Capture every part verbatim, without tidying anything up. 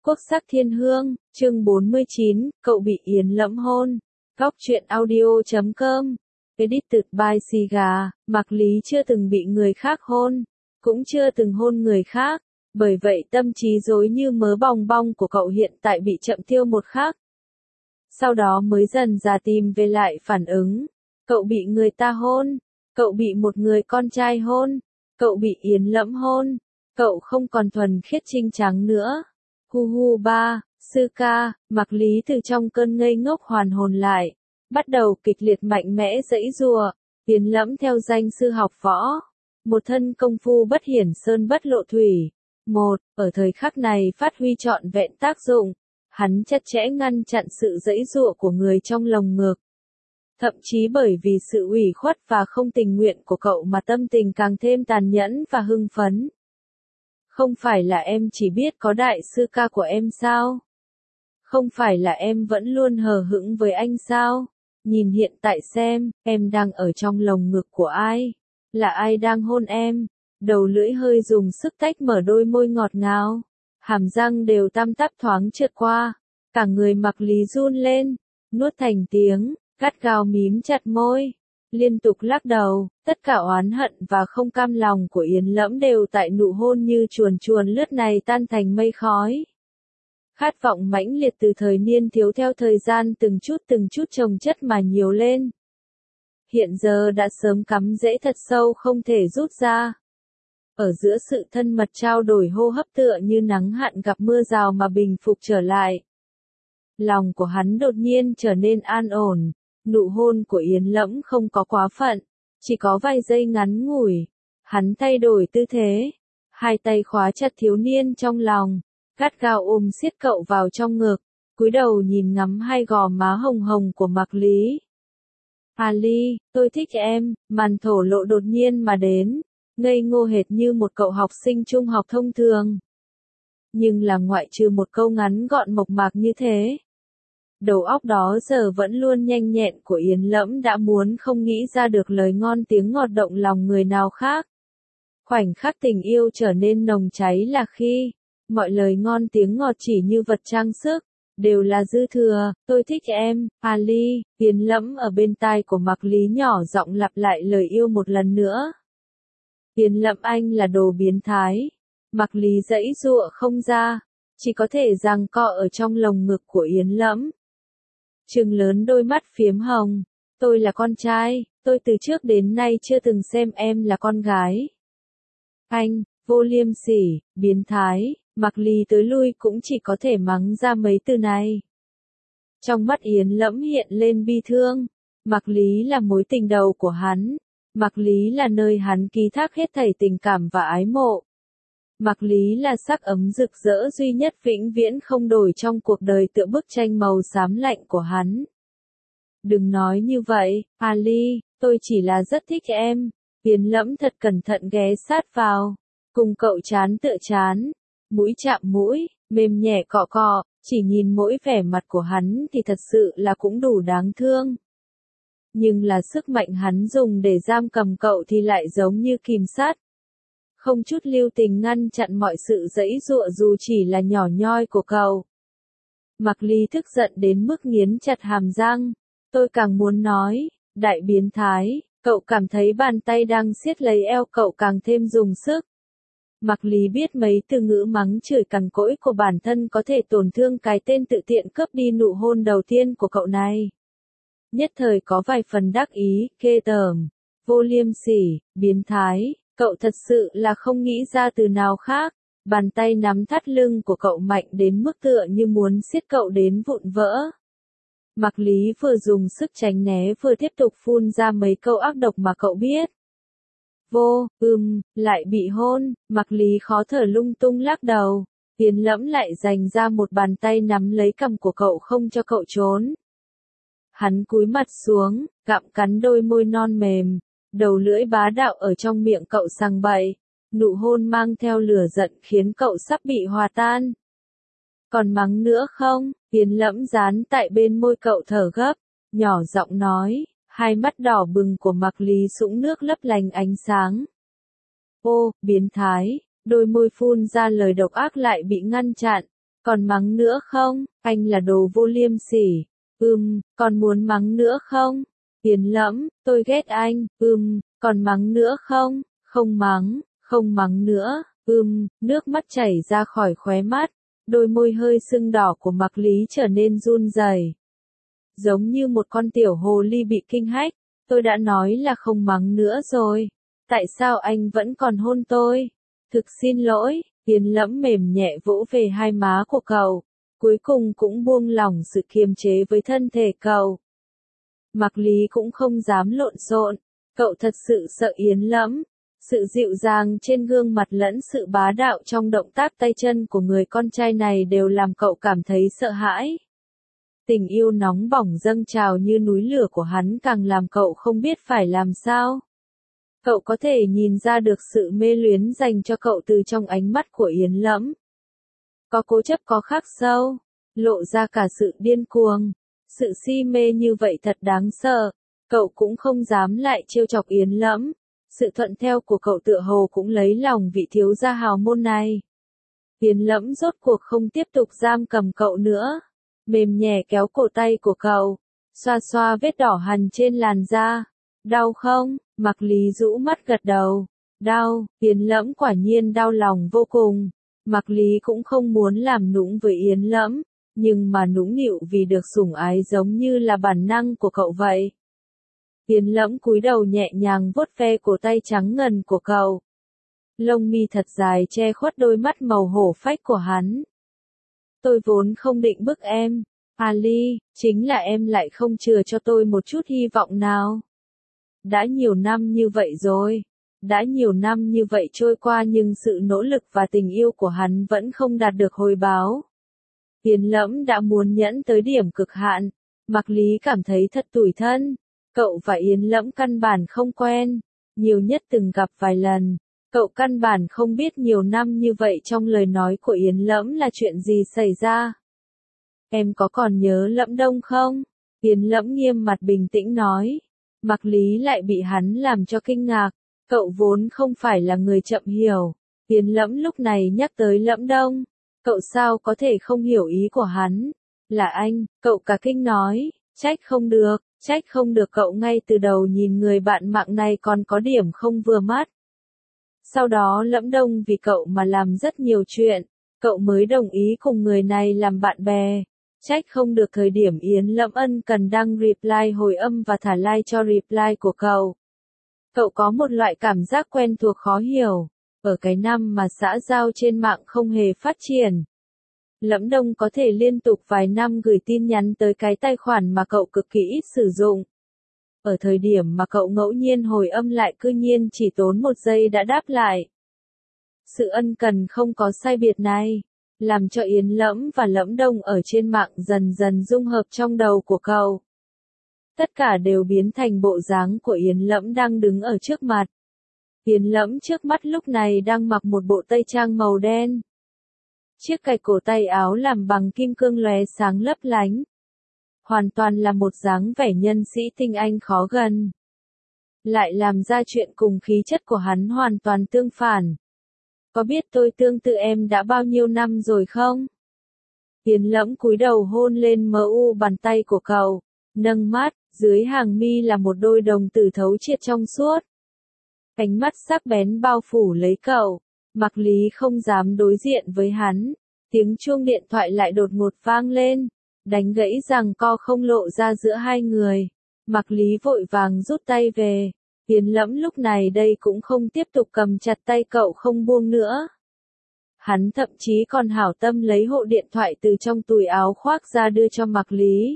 Quốc sắc thiên hương, chương bốn mươi chín, cậu bị Yến Lẫm hôn. Góc truyện audio chấm com. Edited by Siga, Mạc Lý chưa từng bị người khác hôn, cũng chưa từng hôn người khác, bởi vậy tâm trí rối như mớ bong bong của cậu hiện tại bị chậm tiêu một khắc. Sau đó mới dần dà tìm về lại phản ứng. Cậu bị người ta hôn, cậu bị một người con trai hôn, cậu bị Yến Lẫm hôn, cậu không còn thuần khiết trinh trắng nữa. Hu hu ba, sư ca, Mạc Lý từ trong cơn ngây ngốc hoàn hồn lại, bắt đầu kịch liệt mạnh mẽ giãy giụa. Yến Lẫm theo danh sư học võ, một thân công phu bất hiển sơn bất lộ thủy. Một, ở thời khắc này phát huy trọn vẹn tác dụng, hắn chặt chẽ ngăn chặn sự giãy giụa của người trong lồng ngực. Thậm chí bởi vì sự ủy khuất và không tình nguyện của cậu mà tâm tình càng thêm tàn nhẫn và hưng phấn. Không phải là em chỉ biết có đại sư ca của em sao? Không phải là em vẫn luôn hờ hững với anh sao? Nhìn hiện tại xem, em đang ở trong lồng ngực của ai? Là ai đang hôn em? Đầu lưỡi hơi dùng sức tách mở đôi môi ngọt ngào. Hàm răng đều tăm tắp thoáng trượt qua. Cả người Mạc Lý run lên, nuốt thành tiếng, gắt gao mím chặt môi. Liên tục lắc đầu, tất cả oán hận và không cam lòng của Yến Lẫm đều tại nụ hôn như chuồn chuồn lướt này tan thành mây khói. Khát vọng mãnh liệt từ thời niên thiếu theo thời gian từng chút từng chút chồng chất mà nhiều lên. Hiện giờ đã sớm cắm rễ thật sâu không thể rút ra. Ở giữa sự thân mật trao đổi hô hấp tựa như nắng hạn gặp mưa rào mà bình phục trở lại. Lòng của hắn đột nhiên trở nên an ổn. Nụ hôn của Yến Lẫm không có quá phận, chỉ có vài giây ngắn ngủi. Hắn thay đổi tư thế, hai tay khóa chặt thiếu niên trong lòng, gắt gao ôm siết cậu vào trong ngực, cúi đầu nhìn ngắm hai gò má hồng hồng của Mạc Lý. Ali, tôi thích em, màn thổ lộ đột nhiên mà đến, ngây ngô hệt như một cậu học sinh trung học thông thường. Nhưng là ngoại trừ một câu ngắn gọn mộc mạc như thế. Đầu óc đó giờ vẫn luôn nhanh nhẹn của Yến Lẫm đã muốn không nghĩ ra được lời ngon tiếng ngọt động lòng người nào khác. Khoảnh khắc tình yêu trở nên nồng cháy là khi, mọi lời ngon tiếng ngọt chỉ như vật trang sức, đều là dư thừa. Tôi thích em, Ali. Yến Lẫm ở bên tai của Mạc Lý nhỏ giọng lặp lại lời yêu một lần nữa. Yến Lẫm anh là đồ biến thái. Mạc Lý giãy giụa không ra, chỉ có thể giằng co ở trong lồng ngực của Yến Lẫm. Trừng lớn đôi mắt phiếm hồng, tôi là con trai, tôi từ trước đến nay chưa từng xem em là con gái. Anh, vô liêm sỉ, biến thái, Mạc Lý tới lui cũng chỉ có thể mắng ra mấy từ này. Trong mắt Yến Lẫm hiện lên bi thương, Mạc Lý là mối tình đầu của hắn, Mạc Lý là nơi hắn ký thác hết thảy tình cảm và ái mộ. Mạc Lý là sắc ấm rực rỡ duy nhất vĩnh viễn không đổi trong cuộc đời tựa bức tranh màu xám lạnh của hắn. Đừng nói như vậy, Ali, tôi chỉ là rất thích em. Yến Lẫm thật cẩn thận ghé sát vào, cùng cậu chán tựa chán, mũi chạm mũi, mềm nhẹ cọ cọ, chỉ nhìn mỗi vẻ mặt của hắn thì thật sự là cũng đủ đáng thương. Nhưng là sức mạnh hắn dùng để giam cầm cậu thì lại giống như kìm sát. Không chút lưu tình ngăn chặn mọi sự giãy giụa dù chỉ là nhỏ nhoi của cậu. Mạc Lý tức giận đến mức nghiến chặt hàm răng. Tôi càng muốn nói, đại biến thái, cậu cảm thấy bàn tay đang siết lấy eo cậu càng thêm dùng sức. Mạc Lý biết mấy từ ngữ mắng chửi cằn cỗi của bản thân có thể tổn thương cái tên tự tiện cướp đi nụ hôn đầu tiên của cậu này. Nhất thời có vài phần đắc ý, ghê tởm, vô liêm sỉ, biến thái. Cậu thật sự là không nghĩ ra từ nào khác, bàn tay nắm thắt lưng của cậu mạnh đến mức tựa như muốn siết cậu đến vụn vỡ. Mạc Lý vừa dùng sức tránh né vừa tiếp tục phun ra mấy câu ác độc mà cậu biết. Vô, ừm, lại bị hôn, Mạc Lý khó thở lung tung lắc đầu, Yến Lẫm lại dành ra một bàn tay nắm lấy cằm của cậu không cho cậu trốn. Hắn cúi mặt xuống, gặm cắn đôi môi non mềm. Đầu lưỡi bá đạo ở trong miệng cậu sằng bậy, nụ hôn mang theo lửa giận khiến cậu sắp bị hòa tan. Còn mắng nữa không? Yến Lẫm dán tại bên môi cậu thở gấp, nhỏ giọng nói, hai mắt đỏ bừng của Mạc Lý sũng nước lấp lánh ánh sáng. Ô, biến thái, đôi môi phun ra lời độc ác lại bị ngăn chặn, Còn mắng nữa không? Anh là đồ vô liêm sỉ. Ừm, còn muốn mắng nữa không? Yến Lẫm, tôi ghét anh. Ừm, còn mắng nữa không? Không mắng, không mắng nữa. Ừm, nước mắt chảy ra khỏi khóe mắt. Đôi môi hơi sưng đỏ của Mạc Lý trở nên run rẩy. Giống như một con tiểu hồ ly bị kinh hách. Tôi đã nói là không mắng nữa rồi. Tại sao anh vẫn còn hôn tôi? Thực xin lỗi. Yến Lẫm mềm nhẹ vỗ về hai má của cậu. Cuối cùng cũng buông lỏng sự kiềm chế với thân thể cậu. Mạc Lý cũng không dám lộn xộn. Cậu thật sự sợ Yến Lẫm. Sự dịu dàng trên gương mặt lẫn sự bá đạo trong động tác tay chân của người con trai này đều làm cậu cảm thấy sợ hãi. Tình yêu nóng bỏng dâng trào như núi lửa của hắn càng làm cậu không biết phải làm sao. Cậu có thể nhìn ra được sự mê luyến dành cho cậu từ trong ánh mắt của Yến Lẫm. Có cố chấp có khắc sâu, lộ ra cả sự điên cuồng. Sự si mê như vậy thật đáng sợ. Cậu cũng không dám lại trêu chọc Yến Lẫm. Sự thuận theo của cậu tựa hồ cũng lấy lòng vị thiếu gia hào môn này. Yến Lẫm rốt cuộc không tiếp tục giam cầm cậu nữa. Mềm nhẹ kéo cổ tay của cậu. Xoa xoa vết đỏ hằn trên làn da. Đau không? Mạc Lý rũ mắt gật đầu. Đau. Yến Lẫm quả nhiên đau lòng vô cùng. Mạc Lý cũng không muốn làm nũng với Yến Lẫm. Nhưng mà nũng nịu vì được sủng ái giống như là bản năng của cậu vậy. Yến Lẫm cúi đầu nhẹ nhàng vuốt ve cổ tay trắng ngần của cậu. Lông mi thật dài che khuất đôi mắt màu hổ phách của hắn. Tôi vốn không định bức em. Ali, chính là em lại không chừa cho tôi một chút hy vọng nào. Đã nhiều năm như vậy rồi. Đã nhiều năm như vậy trôi qua nhưng sự nỗ lực và tình yêu của hắn vẫn không đạt được hồi báo. Yến Lẫm đã muốn nhẫn tới điểm cực hạn. Mạc Lý cảm thấy thật tủi thân. Cậu và Yến Lẫm căn bản không quen. Nhiều nhất từng gặp vài lần. Cậu căn bản không biết nhiều năm như vậy trong lời nói của Yến Lẫm là chuyện gì xảy ra. Em có còn nhớ Lẫm Đông không? Yến Lẫm nghiêm mặt bình tĩnh nói. Mạc Lý lại bị hắn làm cho kinh ngạc. Cậu vốn không phải là người chậm hiểu. Yến Lẫm lúc này nhắc tới Lẫm Đông. Cậu sao có thể không hiểu ý của hắn? Là anh, cậu cả kinh nói. Trách không được, trách không được cậu ngay từ đầu nhìn người bạn mạng này còn có điểm không vừa mắt. Sau đó Lẫm Đông vì cậu mà làm rất nhiều chuyện. Cậu mới đồng ý cùng người này làm bạn bè. Trách không được thời điểm Yến Lẫm ân cần đăng reply hồi âm và thả like cho reply của cậu. Cậu có một loại cảm giác quen thuộc khó hiểu. Ở cái năm mà xã giao trên mạng không hề phát triển. Lẫm Đông có thể liên tục vài năm gửi tin nhắn tới cái tài khoản mà cậu cực kỳ ít sử dụng. Ở thời điểm mà cậu ngẫu nhiên hồi âm lại cư nhiên chỉ tốn một giây đã đáp lại. Sự ân cần không có sai biệt này, làm cho Yến Lẫm và Lẫm Đông ở trên mạng dần dần dung hợp trong đầu của cậu. Tất cả đều biến thành bộ dáng của Yến Lẫm đang đứng ở trước mặt. Yến Lẫm trước mắt lúc này đang mặc một bộ tây trang màu đen. Chiếc cài cổ tay áo làm bằng kim cương lóe sáng lấp lánh. Hoàn toàn là một dáng vẻ nhân sĩ tinh anh khó gần. Lại làm ra chuyện cùng khí chất của hắn hoàn toàn tương phản. Có biết tôi tương tự em đã bao nhiêu năm rồi không? Yến Lẫm cúi đầu hôn lên mờ u bàn tay của cậu, nâng mắt, dưới hàng mi là một đôi đồng tử thấu triệt trong suốt. Ánh mắt sắc bén bao phủ lấy cậu. Mạc Lý không dám đối diện với hắn. Tiếng chuông điện thoại lại đột ngột vang lên, đánh gãy giằng co không lộ ra giữa hai người. Mạc Lý vội vàng rút tay về. Yến Lẫm lúc này đây cũng không tiếp tục cầm chặt tay cậu không buông nữa. Hắn thậm chí còn hảo tâm lấy hộ điện thoại từ trong túi áo khoác ra đưa cho Mạc Lý.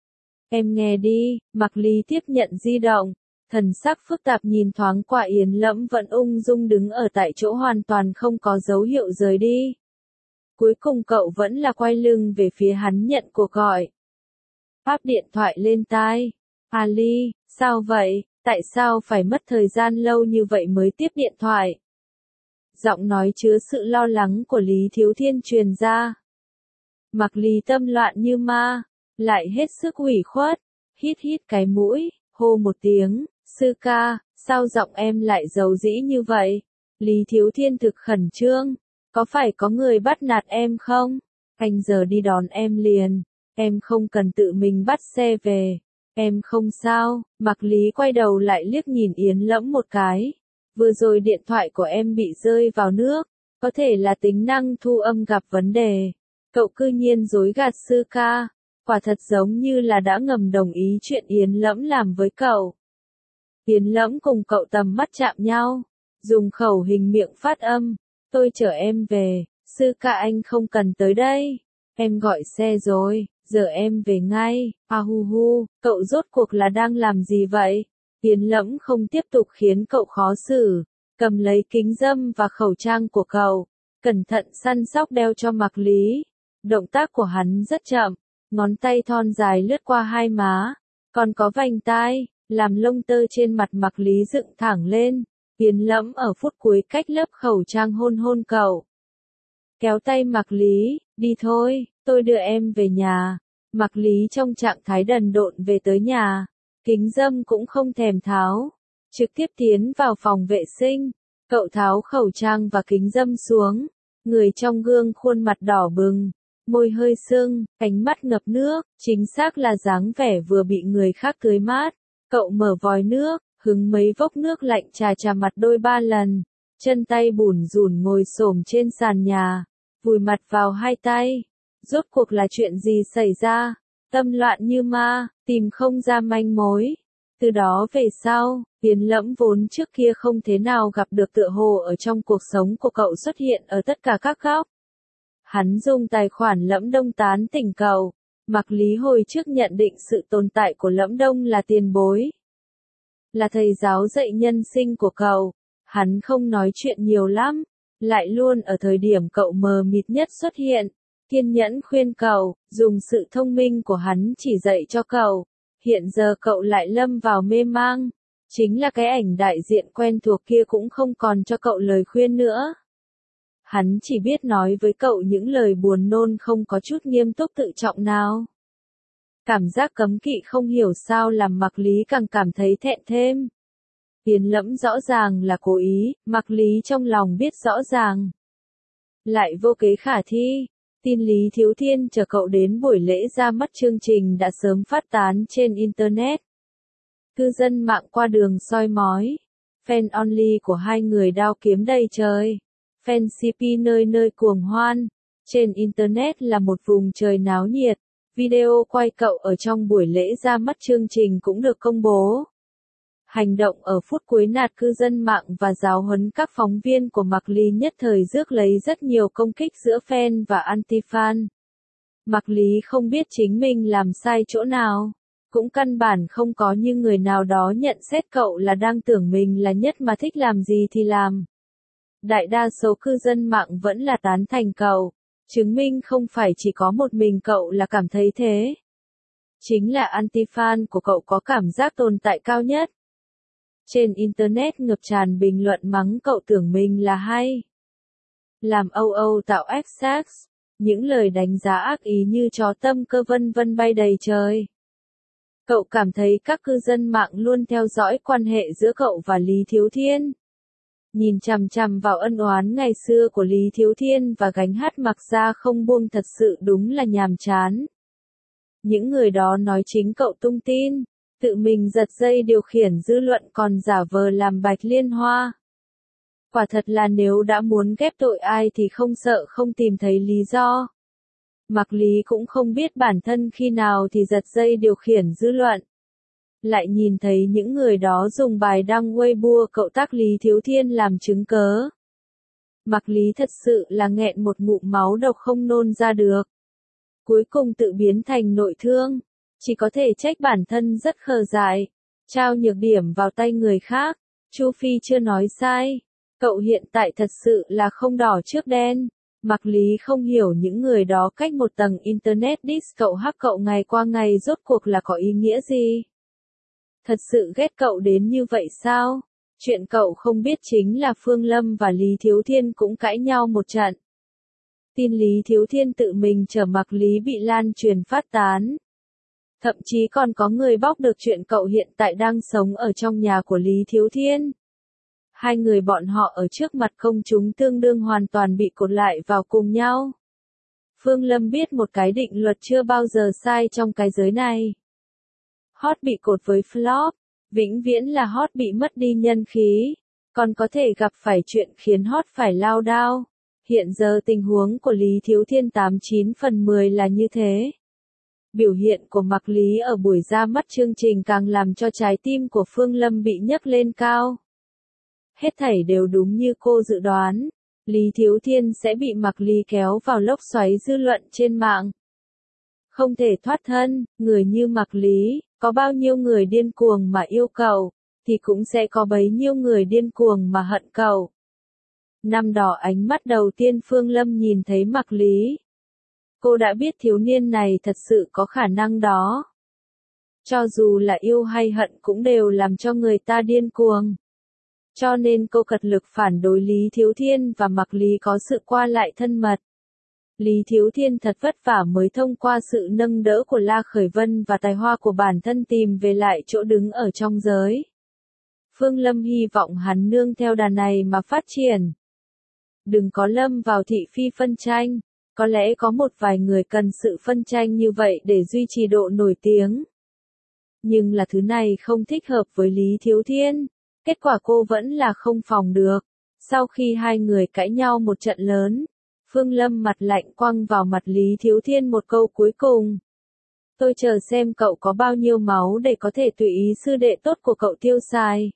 Em nghe đi. Mạc Lý tiếp nhận di động. Thần sắc phức tạp nhìn thoáng qua Yến Lẫm vẫn ung dung đứng ở tại chỗ hoàn toàn không có dấu hiệu rời đi. Cuối cùng cậu vẫn là quay lưng về phía hắn nhận cuộc gọi. Áp điện thoại lên tai. Ali, sao vậy? Tại sao phải mất thời gian lâu như vậy mới tiếp điện thoại? Giọng nói chứa sự lo lắng của Lý Thiếu Thiên truyền ra. Mạc Lý tâm loạn như ma, lại hết sức ủy khuất, hít hít cái mũi, hô một tiếng. Sư ca, sao giọng em lại dầu dĩ như vậy? Lý Thiếu Thiên thực khẩn trương. Có phải có người bắt nạt em không? Anh giờ đi đón em liền, em không cần tự mình bắt xe về, em không sao. Mạc Lý quay đầu lại liếc nhìn Yến Lẫm một cái. Vừa rồi điện thoại của em bị rơi vào nước, có thể là tính năng thu âm gặp vấn đề. Cậu cư nhiên dối gạt sư ca, quả thật giống như là đã ngầm đồng ý chuyện Yến Lẫm làm với cậu. Yến Lẫm cùng cậu tầm mắt chạm nhau, dùng khẩu hình miệng phát âm, tôi chở em về, sư ca anh không cần tới đây, em gọi xe rồi, giờ em về ngay. À hu hu, cậu rốt cuộc là đang làm gì vậy? Yến Lẫm không tiếp tục khiến cậu khó xử, cầm lấy kính râm và khẩu trang của cậu, cẩn thận săn sóc đeo cho Mạc Lý. Động tác của hắn rất chậm, ngón tay thon dài lướt qua hai má, còn có vành tai, làm lông tơ trên mặt Mạc Lý dựng thẳng lên. Yến Lẫm ở phút cuối cách lớp khẩu trang hôn hôn cậu. Kéo tay Mạc Lý, đi thôi, tôi đưa em về nhà. Mạc Lý trong trạng thái đần độn về tới nhà, kính râm cũng không thèm tháo, trực tiếp tiến vào phòng vệ sinh. Cậu tháo khẩu trang và kính râm xuống, người trong gương khuôn mặt đỏ bừng, môi hơi sưng, ánh mắt ngập nước, chính xác là dáng vẻ vừa bị người khác tưới mát. Cậu mở vòi nước, hứng mấy vốc nước lạnh chà chà mặt đôi ba lần, chân tay bủn rủn ngồi xổm trên sàn nhà, vùi mặt vào hai tay. Rốt cuộc là chuyện gì xảy ra? Tâm loạn như ma, tìm không ra manh mối. Từ đó về sau, Yến Lẫm vốn trước kia không thế nào gặp được tựa hồ ở trong cuộc sống của cậu xuất hiện ở tất cả các góc. Hắn dùng tài khoản Lẫm Đông tán tỉnh cậu. Mạc Lý hồi trước nhận định sự tồn tại của Lẫm Đông là tiền bối, là thầy giáo dạy nhân sinh của cậu. Hắn không nói chuyện nhiều lắm, lại luôn ở thời điểm cậu mờ mịt nhất xuất hiện, kiên nhẫn khuyên cậu, dùng sự thông minh của hắn chỉ dạy cho cậu. Hiện giờ cậu lại lâm vào mê mang, chính là cái ảnh đại diện quen thuộc kia cũng không còn cho cậu lời khuyên nữa. Hắn chỉ biết nói với cậu những lời buồn nôn không có chút nghiêm túc tự trọng nào. Cảm giác cấm kỵ không hiểu sao làm Mạc Lý càng cảm thấy thẹn thêm. Yến Lẫm rõ ràng là cố ý, Mạc Lý trong lòng biết rõ ràng, lại vô kế khả thi. Tin Lý Thiếu Thiên chờ cậu đến buổi lễ ra mắt chương trình đã sớm phát tán trên Internet. Cư dân mạng qua đường soi mói. Fan only của hai người đao kiếm đầy trời. Fan xê pê nơi nơi cuồng hoan. Trên Internet là một vùng trời náo nhiệt. Video quay cậu ở trong buổi lễ ra mắt chương trình cũng được công bố. Hành động ở phút cuối nạt cư dân mạng và giáo huấn các phóng viên của Mạc Lý nhất thời rước lấy rất nhiều công kích giữa fan và anti-fan. Mạc Lý không biết chính mình làm sai chỗ nào, cũng căn bản không có như người nào đó nhận xét cậu là đang tưởng mình là nhất mà thích làm gì thì làm. Đại đa số cư dân mạng vẫn là tán thành cậu, chứng minh không phải chỉ có một mình cậu là cảm thấy thế. Chính là anti-fan của cậu có cảm giác tồn tại cao nhất. Trên Internet ngập tràn bình luận mắng cậu tưởng mình là hay, làm âu âu tạo ép-sex, những lời đánh giá ác ý như chó tâm cơ vân vân bay đầy trời. Cậu cảm thấy các cư dân mạng luôn theo dõi quan hệ giữa cậu và Lý Thiếu Thiên. Nhìn chằm chằm vào ân oán ngày xưa của Lý Thiếu Thiên và gánh hát mặc ra không buông thật sự đúng là nhàm chán. Những người đó nói chính cậu tung tin, tự mình giật dây điều khiển dư luận còn giả vờ làm bạch liên hoa. Quả thật là nếu đã muốn ghép tội ai thì không sợ không tìm thấy lý do. Mạc Lý cũng không biết bản thân khi nào thì giật dây điều khiển dư luận. Lại nhìn thấy những người đó dùng bài đăng Weibo cậu tác Lý Thiếu Thiên làm chứng cớ. Mạc Lý thật sự là nghẹn một ngụm máu độc không nôn ra được. Cuối cùng tự biến thành nội thương, chỉ có thể trách bản thân rất khờ dại, trao nhược điểm vào tay người khác. Chu Phi chưa nói sai, cậu hiện tại thật sự là không đỏ trước đen. Mạc Lý không hiểu những người đó cách một tầng Internet diss cậu hắc cậu ngày qua ngày rốt cuộc là có ý nghĩa gì? Thật sự ghét cậu đến như vậy sao? Chuyện cậu không biết chính là Phương Lâm và Lý Thiếu Thiên cũng cãi nhau một trận. Tin Lý Thiếu Thiên tự mình chở Mạc Lý bị lan truyền phát tán. Thậm chí còn có người bóc được chuyện cậu hiện tại đang sống ở trong nhà của Lý Thiếu Thiên. Hai người bọn họ ở trước mặt công chúng tương đương hoàn toàn bị cột lại vào cùng nhau. Phương Lâm biết một cái định luật chưa bao giờ sai trong cái giới này. Hot bị cột với flop, vĩnh viễn là hot bị mất đi nhân khí, còn có thể gặp phải chuyện khiến hot phải lao đao. Hiện giờ tình huống của Lý Thiếu Thiên tám chín phần mười là như thế. Biểu hiện của Mạc Lý ở buổi ra mắt chương trình càng làm cho trái tim của Phương Lâm bị nhấc lên cao. Hết thảy đều đúng như cô dự đoán. Lý Thiếu Thiên sẽ bị Mạc Lý kéo vào lốc xoáy dư luận trên mạng. Không thể thoát thân, người như Mạc Lý, có bao nhiêu người điên cuồng mà yêu cậu, thì cũng sẽ có bấy nhiêu người điên cuồng mà hận cậu. Năm đó ánh mắt đầu tiên Phương Lâm nhìn thấy Mạc Lý. Cô đã biết thiếu niên này thật sự có khả năng đó. Cho dù là yêu hay hận cũng đều làm cho người ta điên cuồng. Cho nên cô cật lực phản đối Lý Thiếu Thiên và Mạc Lý có sự qua lại thân mật. Lý Thiếu Thiên thật vất vả mới thông qua sự nâng đỡ của La Khởi Vân và tài hoa của bản thân tìm về lại chỗ đứng ở trong giới. Phương Lâm hy vọng hắn nương theo đà này mà phát triển. Đừng có lâm vào thị phi phân tranh, có lẽ có một vài người cần sự phân tranh như vậy để duy trì độ nổi tiếng. Nhưng là thứ này không thích hợp với Lý Thiếu Thiên, kết quả cô vẫn là không phòng được. Sau khi hai người cãi nhau một trận lớn, Phương Lâm mặt lạnh quăng vào mặt Lý Thiếu Thiên một câu cuối cùng. Tôi chờ xem cậu có bao nhiêu máu để có thể tùy ý sư đệ tốt của cậu tiêu xài.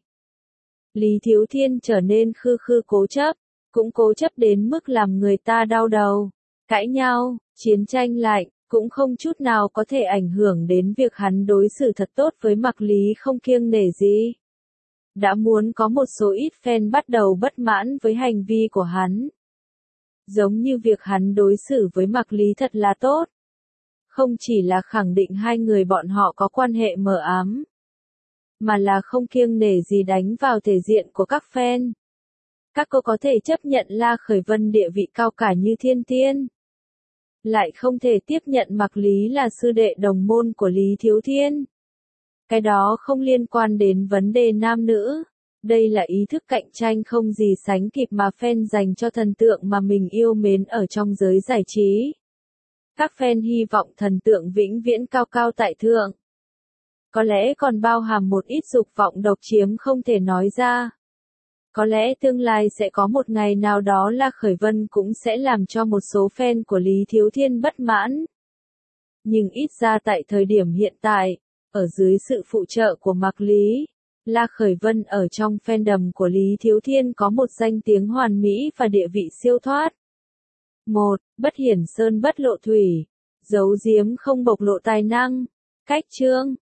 Lý Thiếu Thiên trở nên khư khư cố chấp, cũng cố chấp đến mức làm người ta đau đầu. Cãi nhau, chiến tranh lạnh, cũng không chút nào có thể ảnh hưởng đến việc hắn đối xử thật tốt với Mạc Lý không kiêng nể gì. Đã muốn có một số ít fan bắt đầu bất mãn với hành vi của hắn. Giống như việc hắn đối xử với Mạc Lý thật là tốt. Không chỉ là khẳng định hai người bọn họ có quan hệ mờ ám, mà là không kiêng nể gì đánh vào thể diện của các fan. Các cô có thể chấp nhận La Khởi Vân địa vị cao cả như thiên tiên, lại không thể tiếp nhận Mạc Lý là sư đệ đồng môn của Lý Thiếu Thiên. Cái đó không liên quan đến vấn đề nam nữ. Đây là ý thức cạnh tranh không gì sánh kịp mà fan dành cho thần tượng mà mình yêu mến ở trong giới giải trí. Các fan hy vọng thần tượng vĩnh viễn cao cao tại thượng. Có lẽ còn bao hàm một ít dục vọng độc chiếm không thể nói ra. Có lẽ tương lai sẽ có một ngày nào đó La Khởi Vân cũng sẽ làm cho một số fan của Lý Thiếu Thiên bất mãn. Nhưng ít ra tại thời điểm hiện tại, ở dưới sự phụ trợ của Mạc Lý, La Khởi Vân ở trong fandom của Lý Thiếu Thiên có một danh tiếng hoàn mỹ và địa vị siêu thoát. một. Bất hiển sơn bất lộ thủy, giấu giếm không bộc lộ tài năng. Cách chương